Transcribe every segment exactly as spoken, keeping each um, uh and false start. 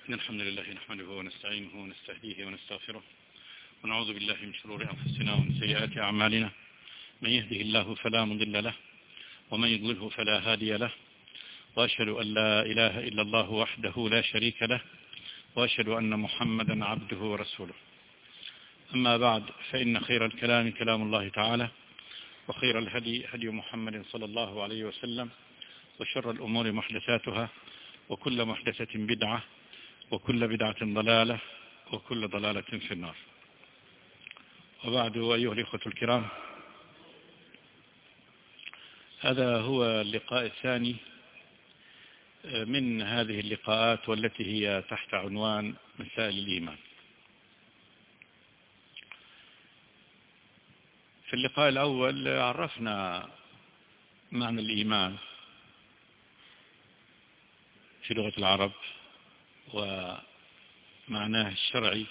إن الحمد لله نحمده ونستعينه ونستهديه ونستغفره ونعوذ بالله من شرور أنفسنا ومن سيئات أعمالنا. من يهده الله فلا مضل له ومن يضلله فلا هادي له، وأشهد أن لا إله إلا الله وحده لا شريك له، وأشهد أن محمدا عبده ورسوله. أما بعد، فإن خير الكلام كلام الله تعالى، وخير الهدي هدي محمد صلى الله عليه وسلم، وشر الأمور محدثاتها، وكل محدثة بدعة، وكل بدعة ضلالة، وكل ضلالة في النار. وبعد، أيها الإخوة الكرام، هذا هو اللقاء الثاني من هذه اللقاءات، والتي هي تحت عنوان مسائل الإيمان. في اللقاء الأول عرفنا معنى الإيمان في لغة العرب ومعناه الشرعي،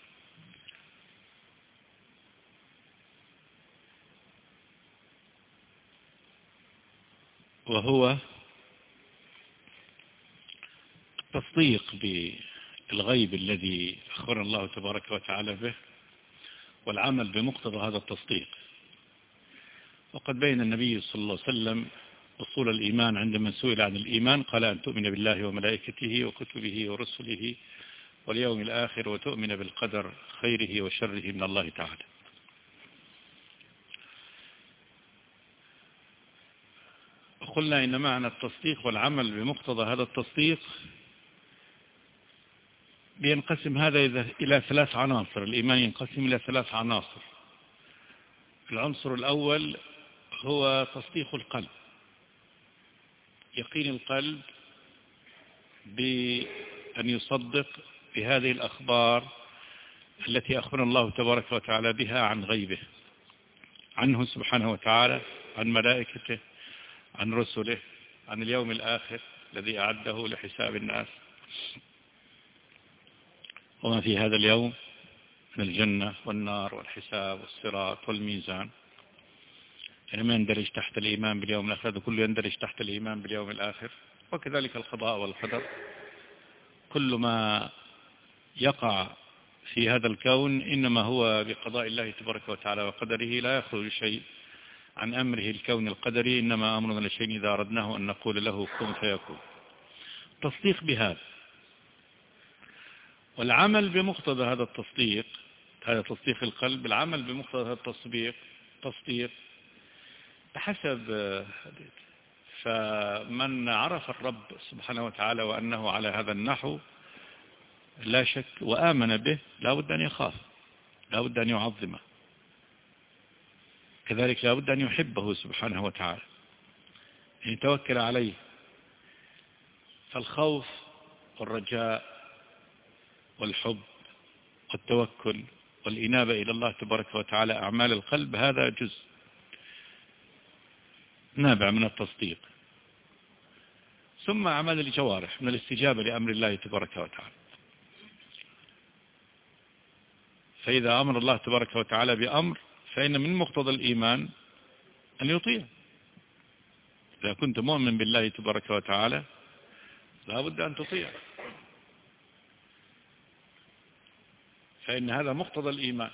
وهو التصديق بالغيب الذي أخبر الله تبارك وتعالى به، والعمل بمقتضى هذا التصديق. وقد بين النبي صلى الله عليه وسلم أصول الإيمان عندما سئل عن الإيمان، قال أن تؤمن بالله وملائكته وكتبه ورسله واليوم الآخر، وتؤمن بالقدر خيره وشره من الله تعالى. وقلنا إن معنى التصديق والعمل بمقتضى هذا التصديق بينقسم هذا إلى ثلاث عناصر. الإيمان ينقسم إلى ثلاث عناصر. العنصر الأول هو تصديق القلب، يقين القلب بأن يصدق بهذه الأخبار التي أخبر الله تبارك وتعالى بها عن غيبه، عنه سبحانه وتعالى، عن ملائكته، عن رسله، عن اليوم الآخر الذي أعده لحساب الناس، وما في هذا اليوم من الجنة والنار والحساب والصراط والميزان. يعني ما يندرج تحت الإيمان باليوم الآخر، هذا كله يندرج تحت الإيمان باليوم الآخر. وكذلك القضاء والقدر، كل ما يقع في هذا الكون إنما هو بقضاء الله تبارك وتعالى وقدره، لا يخرج شيء عن أمره الكون القدري، إنما أمرنا لشيء إذا أردناه أن نقول له كن فيكون. تصديق بهذا، والعمل بمقتضى هذا التصديق، هذا تصديق القلب، العمل بمقتضى هذا التصديق تصديق بحسب. فمن عرف الرب سبحانه وتعالى وأنه على هذا النحو لا شك وآمن به، لا بد أن يخاف، لا بد أن يعظمه، كذلك لا بد أن يحبه سبحانه وتعالى، أن يتوكل عليه. فالخوف والرجاء والحب والتوكل والإنابة إلى الله تبارك وتعالى، أعمال القلب، هذا جزء نابع من التصديق. ثم أعمال الجوارح من الاستجابة لأمر الله تبارك وتعالى. فإذا أمر الله تبارك وتعالى بأمر، فإن من مقتضى الإيمان أن يطيع. إذا كنت مؤمن بالله تبارك وتعالى لا بد أن تطيع، فإن هذا مقتضى الإيمان.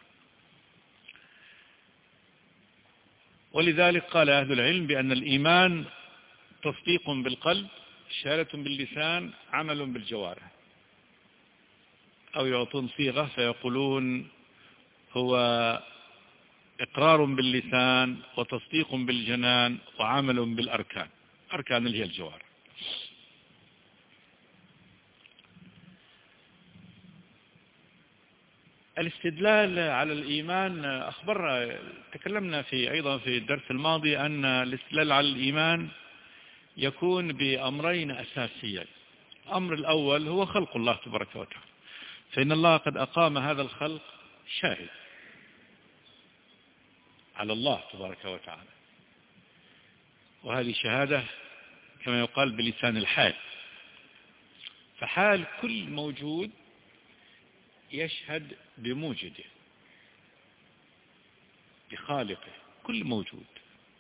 ولذلك قال أهل العلم بأن الإيمان تصديق بالقلب، شهادة باللسان، عمل بالجوارح. أو يعطون صيغة فيقولون هو إقرار باللسان وتصديق بالجنان وعمل بالأركان، أركان اللي هي الجوارح. الاستدلال على الإيمان، أخبرنا تكلمنا في أيضا في الدرس الماضي أن الاستدلال على الإيمان يكون بأمرين أساسيين. الأمر الأول هو خلق الله تبارك وتعالى، فإن الله قد أقام هذا الخلق شاهد على الله تبارك وتعالى، وهذه شهادة كما يقال بلسان الحال. فحال كل موجود يشهد بموجده، بخالقه، كل موجود.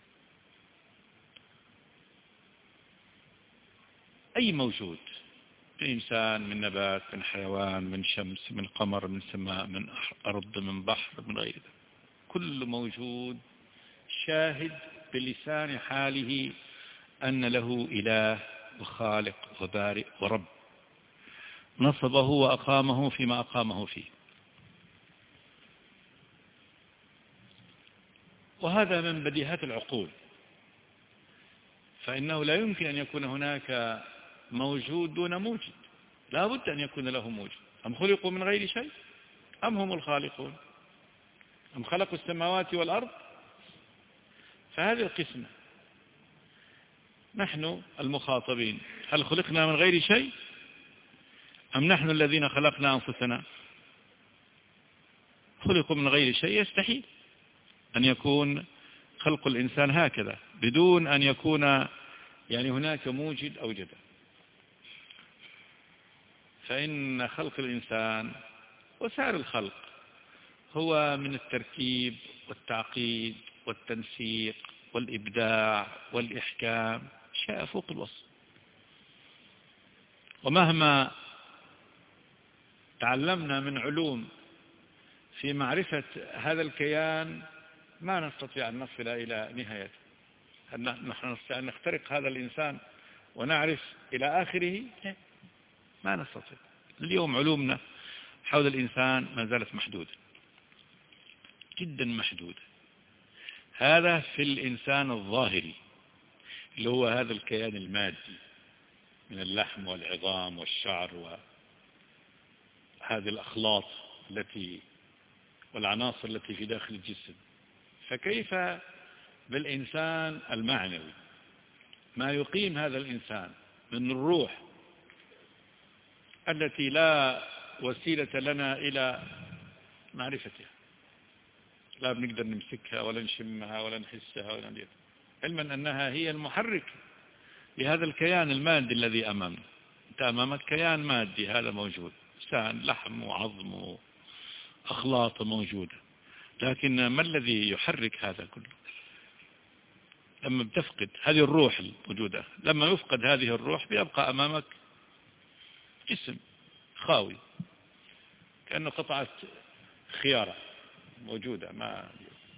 أي موجود من إنسان، من نبات، من حيوان، من شمس، من قمر، من سماء، من أرض، من بحر، من غير ذلك، كل موجود شاهد بلسان حاله أن له إله وخالق وبارئ ورب نصبه وأقامه فيما أقامه فيه. وهذا من بديهات العقول، فإنه لا يمكن أن يكون هناك موجود دون موجد، لا بد أن يكون له موجود. أم خلقوا من غير شيء أم هم الخالقون أم خلقوا السماوات والأرض؟ فهذه القسمة نحن المخاطبين، هل خلقنا من غير شيء أم نحن الذين خلقنا أنفسنا؟ خلقوا من غير شيء، يستحيل أن يكون خلق الإنسان هكذا بدون أن يكون يعني هناك موجد أوجده. فإن خلق الإنسان وسائر الخلق هو من الترتيب والتعقيد والتنسيق والإبداع والإحكام شيء فوق الوصف. ومهما تعلمنا من علوم في معرفة هذا الكيان ما نستطيع أن نصل إلى نهايته. نحن نستطيع أن نخترق هذا الإنسان ونعرف إلى آخره؟ ما نستطيع. اليوم علومنا حول الإنسان ما زالت محدودة جدا محدودة. هذا في الإنسان الظاهري اللي هو هذا الكيان المادي من اللحم والعظام والشعر وهذه الأخلاط التي والعناصر التي في داخل الجسم. فكيف بالإنسان المعنوي ما يقيم هذا الإنسان من الروح التي لا وسيلة لنا إلى معرفتها، لا بنقدر نمسكها ولا نشمها ولا نحسها ولا نديرها، علما أنها هي المحرك لهذا الكيان المادي الذي أمامنا. أنت أمامك كيان مادي هذا موجود، إنسان لحم وعظم وأخلاط موجودة، لكن ما الذي يحرك هذا كله؟ لما بتفقد هذه الروح الموجودة، لما يفقد هذه الروح بيبقى أمامك جسم خاوي كأنه قطعة خيارة موجودة. ما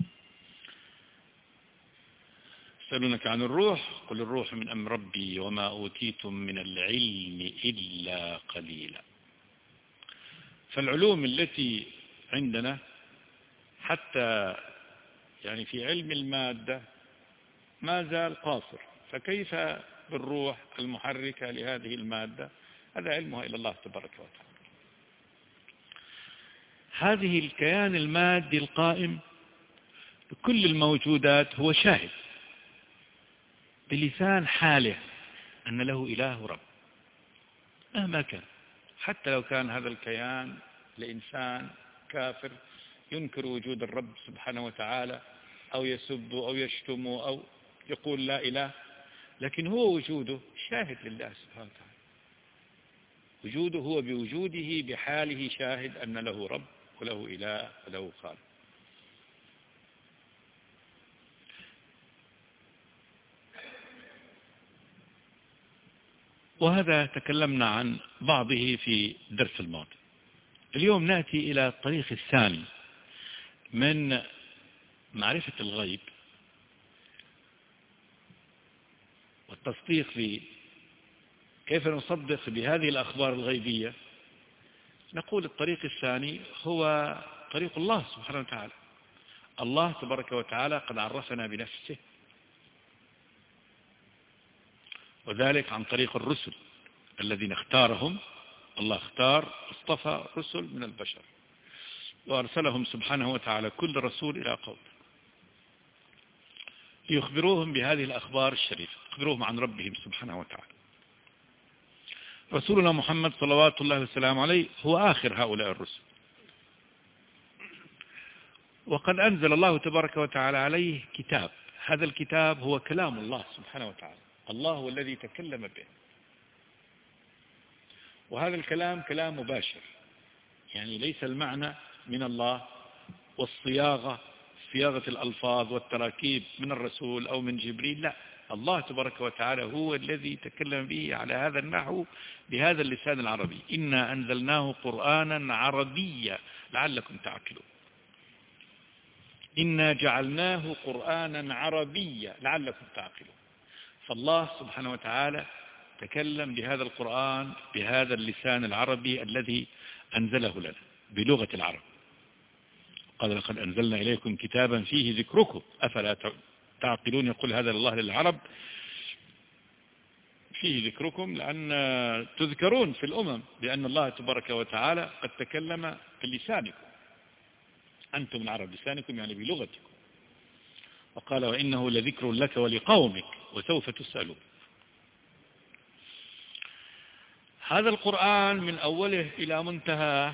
يسألونك عن الروح قل الروح من أمر ربي وما أوتيتم من العلم إلا قليلا. فالعلوم التي عندنا حتى يعني في علم المادة ما زال قاصر، فكيف بالروح المحركة لهذه المادة؟ هذا علمها إلى الله تبارك وتعالى. هذه الكيان المادي القائم بكل الموجودات هو شاهد بلسان حاله أن له إله رب مهما كان، حتى لو كان هذا الكيان لإنسان كافر ينكر وجود الرب سبحانه وتعالى أو يسب أو يشتم أو يقول لا إله، لكن هو وجوده شاهد لله سبحانه وتعالى. وجوده هو بوجوده بحاله شاهد أن له رب وله إله وله خالق. وهذا تكلمنا عن بعضه في درس الماضي. اليوم نأتي إلى الطريق الثاني من معرفة الغيب والتصديق في كيف نصدق بهذه الأخبار الغيبية. نقول الطريق الثاني هو طريق الله سبحانه وتعالى. الله تبارك وتعالى قد عرفنا بنفسه، وذلك عن طريق الرسل الذين اختارهم. الله اختار اصطفى رسل من البشر وأرسلهم سبحانه وتعالى كل رسول إلى قوم ليخبروهم بهذه الأخبار الشريفة، يخبروهم عن ربهم سبحانه وتعالى. رسولنا محمد صلوات الله وسلامه عليه هو آخر هؤلاء الرسل، وقد أنزل الله تبارك وتعالى عليه كتاب. هذا الكتاب هو كلام الله سبحانه وتعالى، الله هو الذي تكلم به، وهذا الكلام كلام مباشر، يعني ليس المعنى من الله والصياغة صياغة الألفاظ والتراكيب من الرسول أو من جبريل، لا، الله تبارك وتعالى هو الذي تكلم به على هذا النحو بهذا اللسان العربي. إنا أنزلناه قرآنا عربيا لعلكم تعقلون. إنا جعلناه قرآنا عربيا لعلكم تعقلون. فالله سبحانه وتعالى تكلم بهذا القرآن بهذا اللسان العربي الذي أنزله لنا بلغة العرب. قال لقد أنزلنا إليكم كتابا فيه ذكركم أفلا تعقلون. يقول هذا الله للعرب فيه ذكركم لأن تذكرون في الأمم بأن الله تبارك وتعالى قد تكلم بلسانكم أنتم العرب، لسانكم يعني بلغتكم. وقال وإنه لذكر لك ولقومك وسوف تسألون. هذا القرآن من أوله إلى منتهى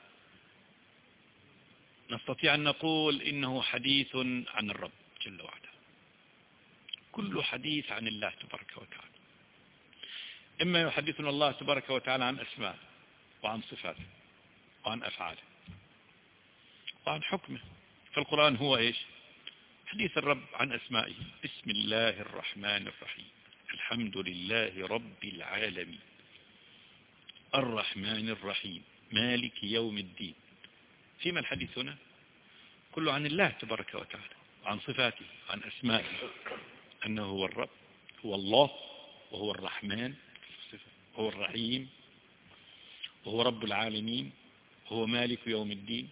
نستطيع أن نقول إنه حديث عن الرب جل وعلا، كل حديث عن الله تبارك وتعالى. إما يحدثنا الله تبارك وتعالى عن أسماء وعن صفاته وعن أفعاله وعن حكمه. فالقرآن هو إيش؟ حديث الرب عن أسمائه. بسم الله الرحمن الرحيم، الحمد لله رب العالمين، الرحمن الرحيم، مالك يوم الدين. فيما الحديث هنا؟ كله عن الله تبارك وتعالى، عن صفاته، عن أسمائه، أنه هو الرب، هو الله، وهو الرحمن، هو الرحيم، وهو رب العالمين، هو مالك يوم الدين.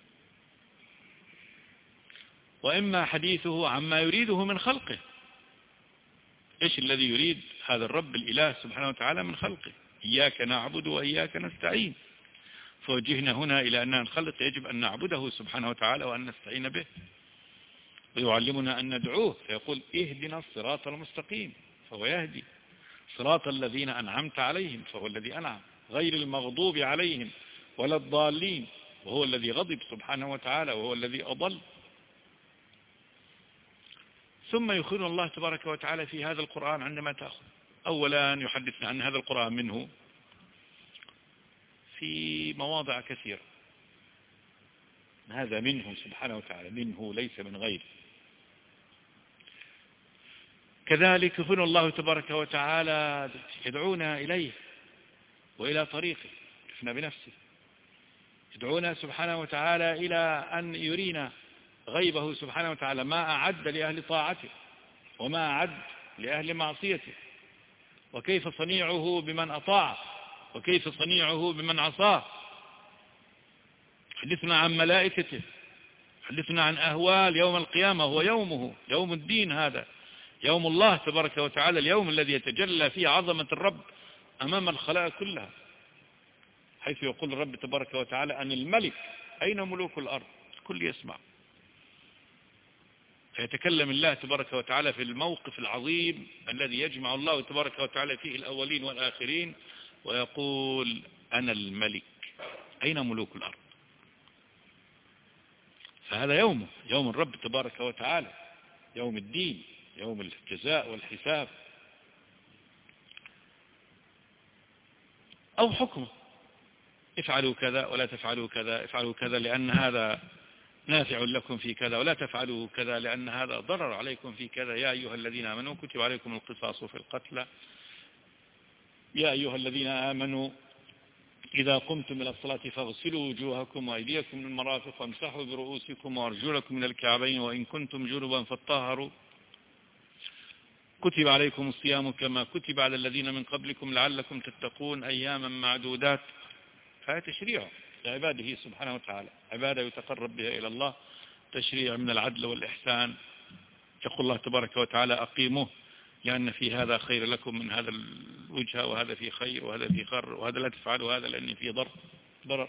وإما حديثه عما يريده من خلقه. إيش الذي يريد هذا الرب الإله سبحانه وتعالى من خلقه؟ إياك نعبد وإياك نستعين. فوجهنا هنا إلى أننا نخلق يجب أن نعبده سبحانه وتعالى وأن نستعين به. ويعلمنا أن ندعوه فيقول اهدنا الصراط المستقيم، فهو يهدي. صراط الذين أنعمت عليهم، فهو الذي أنعم، غير المغضوب عليهم ولا الضالين، وهو الذي غضب سبحانه وتعالى وهو الذي أضل. ثم يخبرنا الله تبارك وتعالى في هذا القرآن عندما تأخذ. أولا يحدثنا عن هذا القرآن منه في مواضع كثيرة. هذا منه سبحانه وتعالى، منه ليس من غيره. كذلك يخبرنا الله تبارك وتعالى يدعونا إليه وإلى طريقه، يكفنا بنفسه. يدعونا سبحانه وتعالى إلى أن يرينا غيبه سبحانه وتعالى، ما أعد لأهل طاعته وما أعد لأهل معصيته، وكيف صنيعه بمن أطاع وكيف صنيعه بمن عصاه. حدثنا عن ملائكته، حدثنا عن أهوال يوم القيامة، هو يومه، يوم الدين، هذا يوم الله تبارك وتعالى، اليوم الذي يتجلى فيه عظمة الرب أمام الخلائق كلها، حيث يقول الرب تبارك وتعالى أن الملك أين ملوك الأرض؟ الكل يسمع. فيتكلم الله تبارك وتعالى في الموقف العظيم الذي يجمع الله تبارك وتعالى فيه الأولين والآخرين، ويقول أنا الملك أين ملوك الأرض؟ فهذا يومه، يوم الرب تبارك وتعالى، يوم الدين، يوم الجزاء والحساب. أو حكمه، افعلوا كذا ولا تفعلوا كذا، افعلوا كذا لأن هذا نافع لكم في كذا، ولا تفعلوا كذا لأن هذا ضرر عليكم في كذا. يا أيها الذين آمنوا كتب عليكم القصاص في القتلى، يا أيها الذين آمنوا إذا قمتم إلى الصلاة فاغسلوا وجوهكم وأيديكم من المرافق وامسحوا برؤوسكم وأرجلكم من الكعبين وإن كنتم جنبا فاطهروا، كتب عليكم الصيام كما كتب على الذين من قبلكم لعلكم تتقون أياما معدودات. فهذا تشريع لعباده سبحانه وتعالى، عبادة يتقرب بها إلى الله، تشريع من العدل والإحسان. يقول الله تبارك وتعالى أقيموه لأن في هذا خير لكم من هذا الوجه، وهذا فيه خير وهذا فيه خر، وهذا لا تفعلوا هذا لأن فيه ضر ضرر.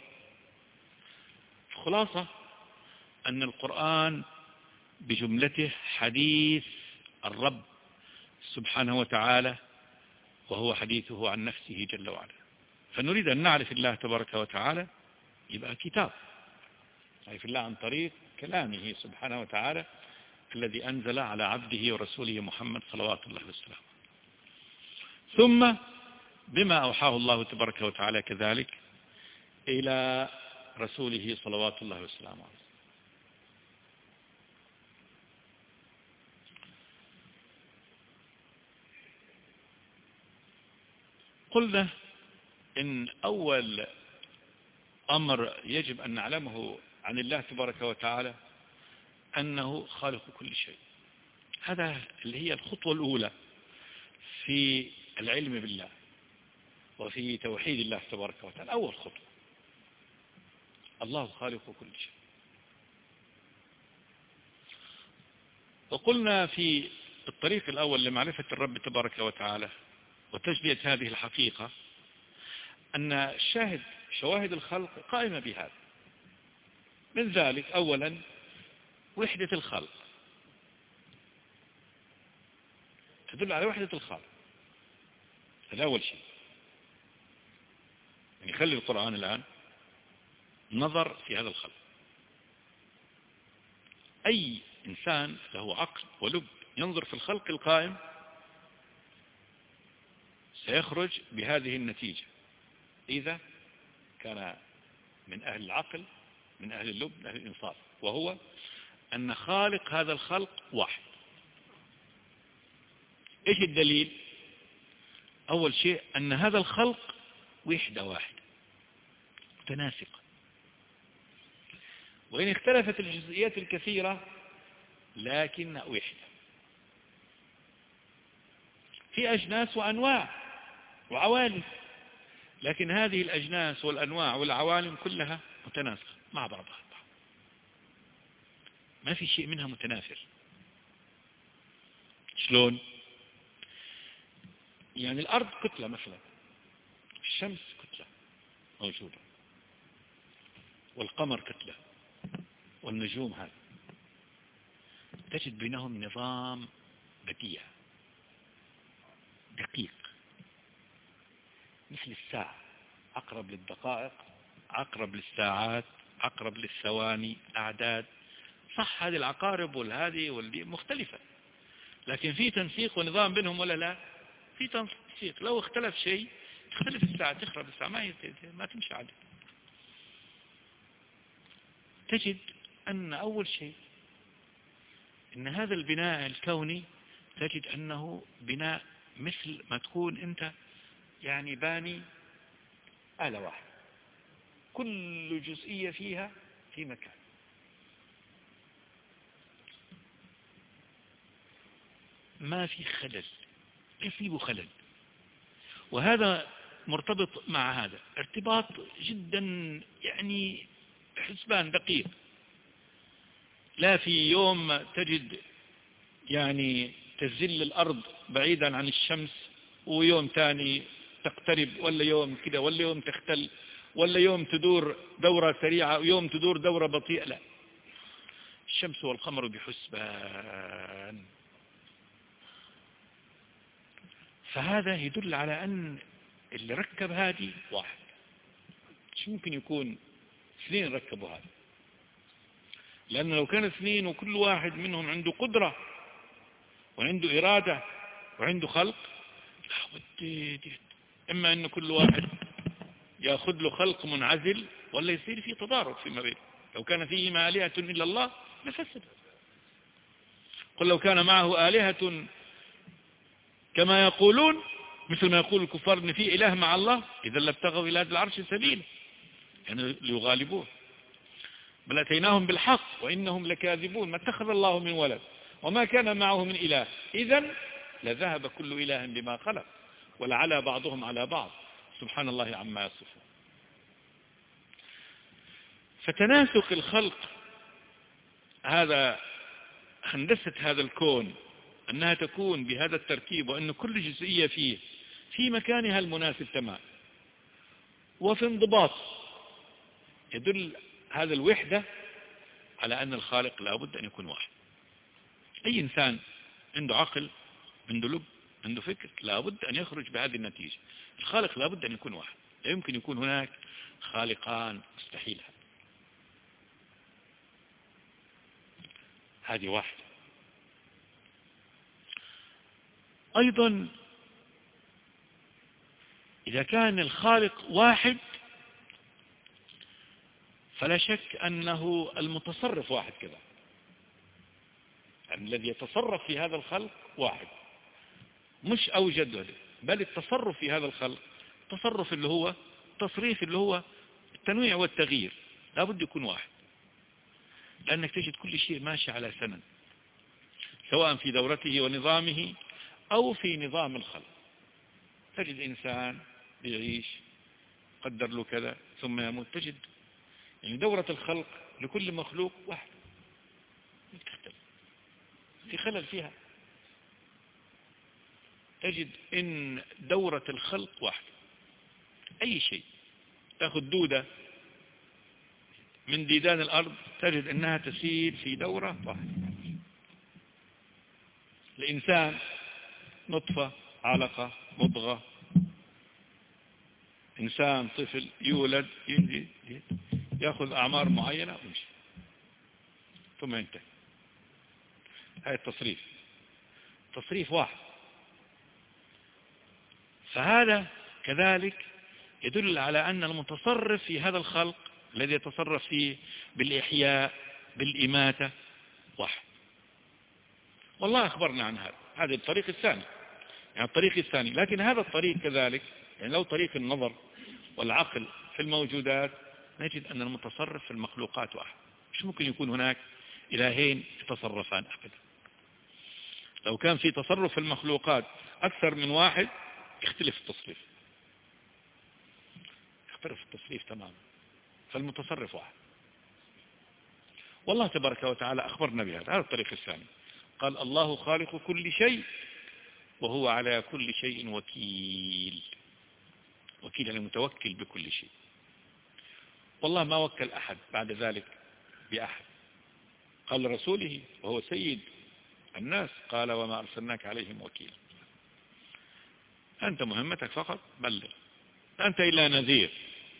خلاصة أن القرآن بجملته حديث الرب سبحانه وتعالى، وهو حديثه عن نفسه جل وعلا. فنريد أن نعرف الله تبارك وتعالى، يبقى كتاب، نعرف الله عن طريق كلامه سبحانه وتعالى الذي أنزل على عبده ورسوله محمد صلوات الله وسلامه، ثم بما أوحاه الله تبارك وتعالى كذلك إلى رسوله صلوات الله وسلامه. وقلنا إن أول أمر يجب أن نعلمه عن الله تبارك وتعالى أنه خالق كل شيء. هذا اللي هي الخطوة الأولى في العلم بالله وفي توحيد الله تبارك وتعالى. أول خطوة الله خالق كل شيء. وقلنا في الطريق الأول لمعرفة الرب تبارك وتعالى وتجلية هذه الحقيقة أن الشاهد شواهد الخلق قائمة بهذا. من ذلك أولا وحدة الخلق، تدل على وحدة الخلق، هذا أول شيء. يعني خلي القرآن الآن نظر في هذا الخلق. أي إنسان له عقل ولب ينظر في الخلق القائم سيخرج بهذه النتيجة إذا كان من أهل العقل من أهل اللب من أهل الإنصاف، وهو أن خالق هذا الخلق واحد. إيش الدليل؟ أول شيء أن هذا الخلق وحدة واحدة متناسقة، وإن اختلفت الجزئيات الكثيرة لكن وحدة. في أجناس وأنواع وعوالم، لكن هذه الأجناس والأنواع والعوالم كلها متناسقة مع بعضها، ما في شيء منها متنافر. شلون؟ يعني الأرض كتلة مثلا، الشمس كتلة موجودة، والقمر كتلة، والنجوم هذا، تجد بينهم نظام بديع دقيق مثل الساعة، أقرب للدقائق، أقرب للساعات، أقرب للثواني، أعداد. صح هذه العقارب والهذه والدي مختلفة، لكن في تنسيق ونظام بينهم ولا لا؟ في تنسيق. لو اختلف شيء تختلف الساعة، تخرب الساعة، ما ما تمشي عليه. تجد أن أول شيء أن هذا البناء الكوني تجد أنه بناء مثل ما تكون أنت يعني باني آلة واحدة، كل جزئية فيها في مكان. ما في خلل، يصيب خلل. وهذا مرتبط مع هذا ارتباط جدا يعني حسبان دقيق. لا في يوم تجد يعني تزل الأرض بعيدا عن الشمس، ويوم ثاني تقترب، ولا يوم كده، ولا يوم تختل، ولا يوم تدور دورة سريعة ويوم تدور دورة بطيئة. لا، الشمس والقمر بحسبان. فهذا يدل على أن اللي ركب هذه واحد. مش ممكن يكون اثنين ركبوا هذا، لأن لو كان اثنين وكل واحد منهم عنده قدرة وعنده إرادة وعنده خلق، إما أن كل واحد يأخذ له خلق منعزل ولا يصير فيه تضارب فيما بينه. لو كان فيه آلهة إلا الله لفسد. قل لو كان معه آلهة كما يقولون، مثل ما يقول الكفار ان في إله مع الله، إذا لابتغوا إلى هذا العرش سبيلا، يعني ليغالبون. بل أتيناهم بالحق وإنهم لكاذبون، ما اتخذ الله من ولد وما كان معه من إله، إذن لذهب كل إله بما خلق ولعلى بعضهم على بعض سبحان الله عما يصفون. فتناسق الخلق هذا هندسة هذا الكون أنها تكون بهذا التركيب، وأن كل جزئية فيه في مكانها المناسب تمام وفي انضباط، يدل هذا الوحدة على أن الخالق لابد أن يكون واحد. أي إنسان عنده عقل، عنده لب، عنده فكر، لابد أن يخرج بهذه النتيجة. الخالق لابد أن يكون واحد، لا يمكن يكون هناك خالقان، مستحيل. هذه واحدة. أيضا إذا كان الخالق واحد فلا شك أنه المتصرف واحد كذا، يعني الذي يتصرف في هذا الخلق واحد، مش أوجد بل التصرف في هذا الخلق تصرف اللي هو تصريف اللي هو التنويع والتغيير لابد يكون واحد، لأنك تجد كل شيء ماشي على سنن، سواء في دورته ونظامه أو في نظام الخلق. تجد إنسان بيعيش قدر له كذا ثم يموت، تجد يعني دورة الخلق لكل مخلوق واحد، تختلف في خلل فيها. تجد إن دورة الخلق واحد، أي شيء تأخذ دودة من ديدان الأرض تجد أنها تسير في دورة واحدة. الإنسان نطفة، علقة، مضغة، إنسان طفل يولد ينزل يأخذ أعمار معينة ويمشي ثم ينتهي. هذا التصريف تصريف واحد. فهذا كذلك يدل على أن المتصرف في هذا الخلق الذي يتصرف فيه بالإحياء بالإماتة واحد. والله أخبرنا عن هذا. هذا الطريق الثاني، يعني الطريق الثاني. لكن هذا الطريق كذلك يعني لو طريق النظر والعقل في الموجودات نجد أن المتصرف في المخلوقات واحد، مش ممكن يكون هناك إلهين يتصرفان أبدا. لو كان في تصرف في المخلوقات أكثر من واحد يختلف التصريف، يختلف التصريف تماما. فالمتصرف واحد. والله تبارك وتعالى أخبرنا بهذا. هذا الطريق الثاني، قال الله خالق كل شيء وهو على كل شيء وكيل. وكيل يعني متوكل بكل شيء. والله ما وكل أحد بعد ذلك بأحد. قال لرسوله وهو سيد الناس قال وما أرسلناك عليهم وكيل، أنت مهمتك فقط بلغ، أنت إلا نذير.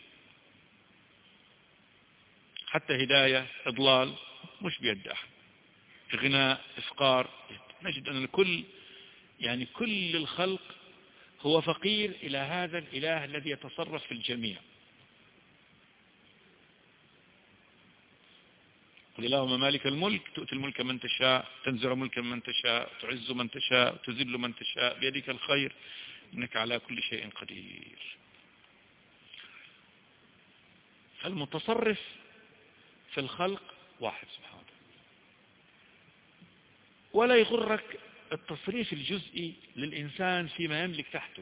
حتى هداية إضلال مش بيد أحد، إغناء إفقار. نجد أن الكل يعني كل الخلق هو فقير إلى هذا الإله الذي يتصرف في الجميع. قل اللهم مالك الملك تؤتي الملك من تشاء تنزع ملكا من تشاء تعز من تشاء تذل من تشاء بيدك الخير إنك على كل شيء قدير. فالمتصرف في الخلق واحد سبحانه وتعالى. ولا يغرك التصريف الجزئي للإنسان فيما يملك تحته.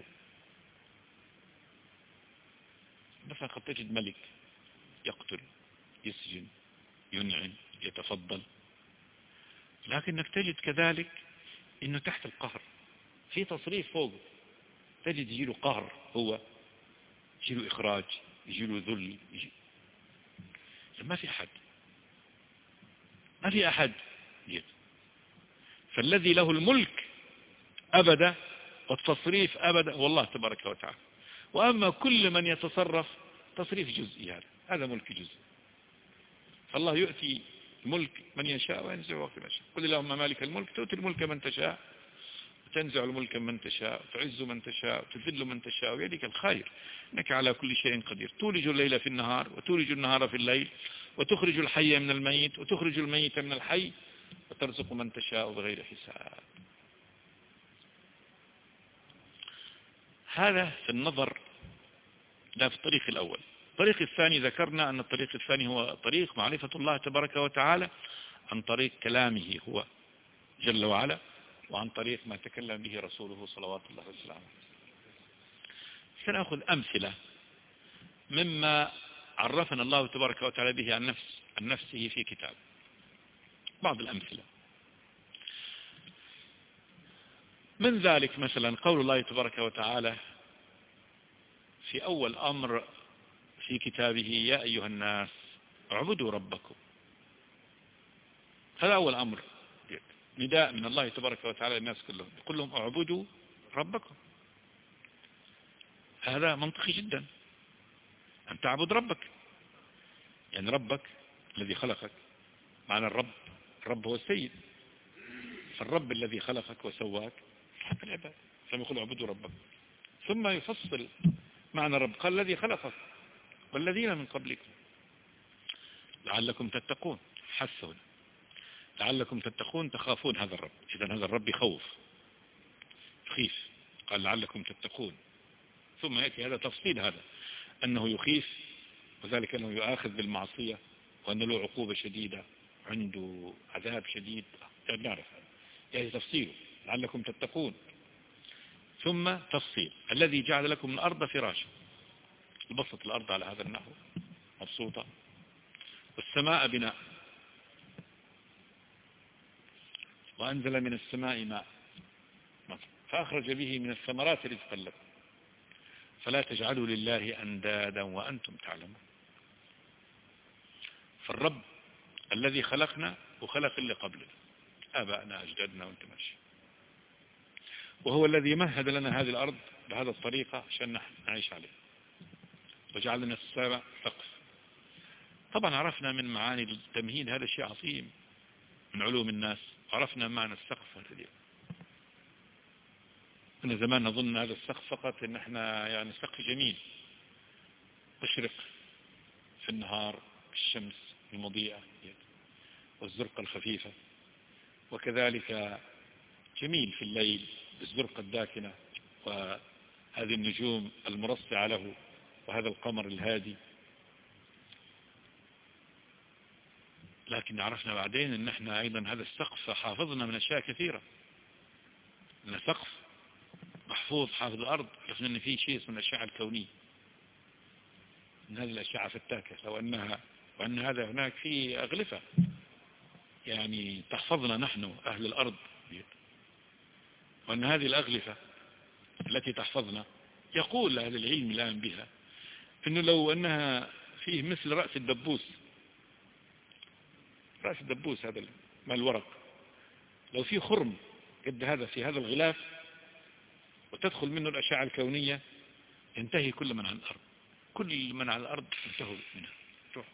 مثلا قد تجد ملك يقتل يسجن ينعم يتفضل، لكنك تجد كذلك انه تحت القهر في تصريف فوقه. تجد يجيله قهر، هو يجيله اخراج، يجيله ذل، يجي... ما في احد ما في احد يجي. فالذي له الملك ابدا والتصريف ابدا والله تبارك وتعالى. واما كل من يتصرف تصريف جزئي، هذا هذا ملك جزئي. فالله يؤتي الملك من يشاء وينزع وقت ما يشاء. قل اللهم مالك الملك تؤتي الملك من تشاء وتنزع الملك من تشاء وتعز من تشاء وتذل من تشاء ويدك الخير انك على كل شيء قدير. تولج الليل في النهار وتولج النهار في الليل وتخرج الحي من الميت وتخرج الميت من الحي وترزق من تشاء بغير حساب. هذا في النظر لا في الطريق الأول. الطريق الثاني ذكرنا أن الطريق الثاني هو طريق معرفة الله تبارك وتعالى عن طريق كلامه هو جل وعلا، وعن طريق ما تكلم به رسوله صلوات الله وسلامه. سنأخذ أمثلة مما عرفنا الله تبارك وتعالى به عن نفس عن نفسه في كتاب. بعض الأمثلة من ذلك مثلا قول الله تبارك وتعالى في أول أمر في كتابه يا أيها الناس اعبدوا ربكم. هذا أول أمر، نداء من الله تبارك وتعالى للناس كلهم، يقول لهم اعبدوا ربكم. هذا منطقي جدا، أن تعبد ربك، يعني ربك الذي خلقك. معنى الرب، الرب هو السيد، فالرب الذي خلقك وسواك حق العباد. ثم يقول اعبدوا ربك، ثم يفصل معنى الرب قال الذي خلقك والذين من قبلكم لعلكم تتقون. حسون لعلكم تتقون، تخافون هذا الرب. إذن هذا الرب يخوف، يخيف. قال لعلكم تتقون. ثم يأتي هذا تفصيل هذا أنه يخيف، وذلك أنه يؤاخذ بالمعصية، وأن له عقوبة شديدة، عنده عذاب شديد، نعرف هذا يعني تفصيله لعلكم تتقون. ثم تفصيل الذي جعل لكم الأرض فراشا، بسط الأرض على هذا النحو مبسوطة، والسماء بناء، وأنزل من السماء ماء فأخرج به من الثمرات رزقا لكم فلا تجعلوا لله أندادا وأنتم تعلمون. فالرب الذي خلقنا وخلق اللي قبلنا، آباءنا أجدادنا وانت ماشي، وهو الذي مهد لنا هذه الأرض بهذه الطريقة عشان نعيش عليه، وجعل لنا السماء سقف. طبعا عرفنا من معاني التمهيد هذا شيء عظيم من علوم الناس، عرفنا معنى السقف والهدية. كنا زمان نظن هذا السقف فقط ان احنا يعني سقف جميل تشرق في النهار الشمس المضيئة والزرقة الخفيفة، وكذلك جميل في الليل بالزرقة الداكنة وهذه النجوم المرصعة له وهذا القمر الهادي. لكن عرفنا بعدين ان احنا ايضا هذا السقف حافظنا من اشياء كثيرة، ان سقف محفوظ حافظ الارض، عرفنا ان في شيء اسمه الاشعة الكونية، ان هذه الاشعة فتاكة، لو انها وان هذا هناك في اغلفة يعني تحفظنا نحن اهل الارض، وان هذه الاغلفة التي تحفظنا يقول اهل العلم الان بها انه لو انها فيه مثل رأس الدبوس، رأس الدبوس هذا ما الورق، لو في خرم قد هذا في هذا الغلاف وتدخل منه الأشعة الكونية ينتهي كل من على الأرض، كل من على الأرض ينتهوا منها روح.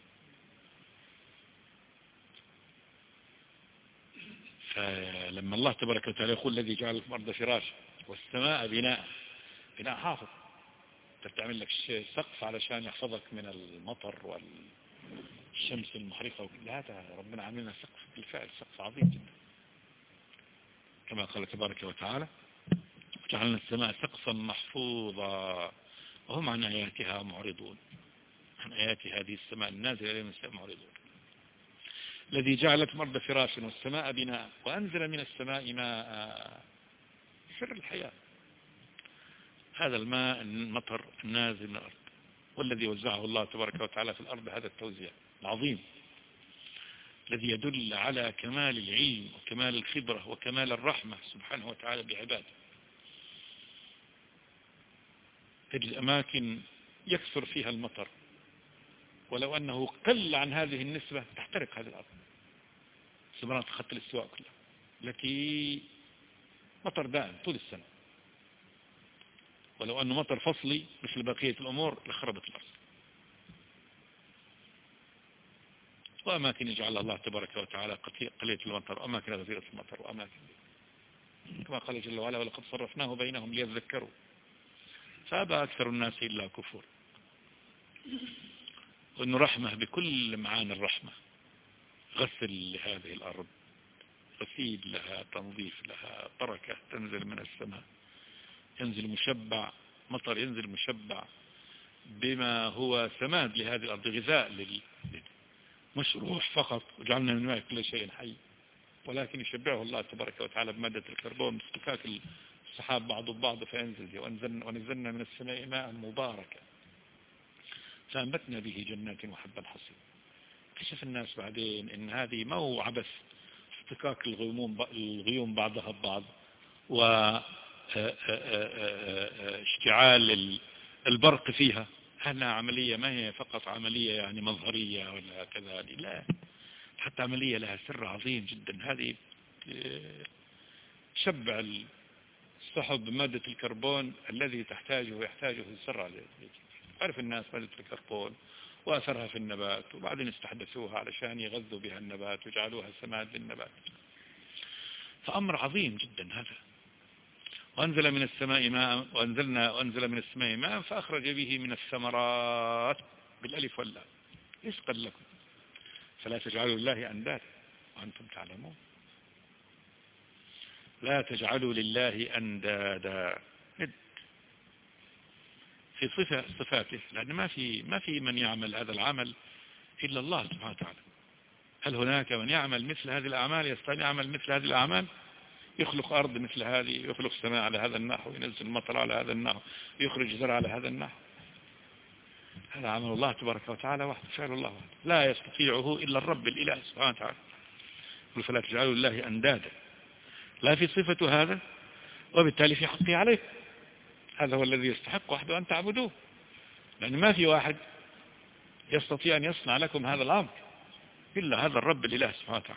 فلما الله تبارك وتعالى يقول الذي جعل لكم الأرض فراش والسماء بناء، بناء حافظ، تعمل لك سقف علشان يحفظك من المطر والشمس المحرقة، وكل هذا ربنا عاملنا سقف بالفعل، سقف عظيم جدا كما قال تبارك وتعالى وجعلنا السماء سقفا محفوظا وهم عن آياتها معرضون، عن آيات هذه السماء النازلة إليهم السماء معرضون. الذي جعل لكم الأرض فراشا والسماء بناء وأنزل من السماء ماء، سر الحياة هذا الماء المطر النازل من الأرض، والذي وزعه الله تبارك وتعالى في الأرض هذا التوزيع العظيم الذي يدل على كمال العلم وكمال الخبرة وكمال الرحمة سبحانه وتعالى بعباده. تجد أماكن يكثر فيها المطر، ولو أنه قل عن هذه النسبة تحترق هذه الأرض، سمرات خط الاستواء كلها التي مطر دائم طول السنة، ولو أنه مطر فصلي مثل بقية الأمور لخربت الأرض. وأماكن يجعل الله تبارك وتعالى قليلة المطر وأماكن غزيرة المطر وأماكن كما قال جل وعلا ولقد صرفناه بينهم ليذكروا فأبى أكثر الناس إلا كفور. وأنه رحمة بكل معاني الرحمة، غسل لهذه الأرض، غسيل لها، تنظيف لها، بركة تنزل من السماء، ينزل مشبع مطر، ينزل مشبع بما هو سماد لهذه الأرض، غذاء لل مش روح فقط وجعلنا من ماء كل شيء حي، ولكن يشبعه الله تبارك وتعالى بمادة الكربون باصطكاك السحاب بعضه ببعض فينزل، ونزلنا من السماء ماء مباركا فأنبتنا به جنات وحب الحصيد. اكتشف الناس بعدين ان هذه ما هو عبث اصطكاك الغيوم بعضها ببعض واشتعال البرق فيها، هذه عملية ما هي فقط عملية يعني مظهرية ولا كذا، لا، حتى عملية لها سر عظيم جدا. هذه تشبع السحب بمادة الكربون الذي تحتاجه ويحتاجه السر عليه. عرف الناس مادة الكربون وأثرها في النبات، وبعدين استحدثوها علشان يغذوا بها النبات وجعلوها سماد للنبات، فأمر عظيم جدا هذا. وأنزل من السماء ماء وأنزلنا وأنزل من السماء ماء فأخرج به من الثمرات بالألف واللام رزقا لكم فلا تجعلوا لله أندادا وأنتم تعلمون. لا تجعلوا لله أندادا، ند في صفة صفاته، لأن ما في ما في من يعمل هذا العمل إلا الله سبحانه وتعالى. هل هناك من يعمل مثل هذه الأعمال، يستطيع يعمل مثل هذه الأعمال؟ يخلق أرض مثل هذه، يخلق سماء على هذا النحو، ينزل مطر على هذا النحو، يخرج زرع على هذا النحو. هذا عمل الله تبارك وتعالى وحده، فعل الله وحده، لا يستطيعه إلا الرب الإله سبحانه وتعالى. فلا تجعلوا لله أندادا، لا في صفة هذا وبالتالي في حقه عليه. هذا هو الذي يستحق وحده أن تعبدوه، لأن ما في واحد يستطيع أن يصنع لكم هذا الأمر إلا هذا الرب الإله سبحانه وتعالى.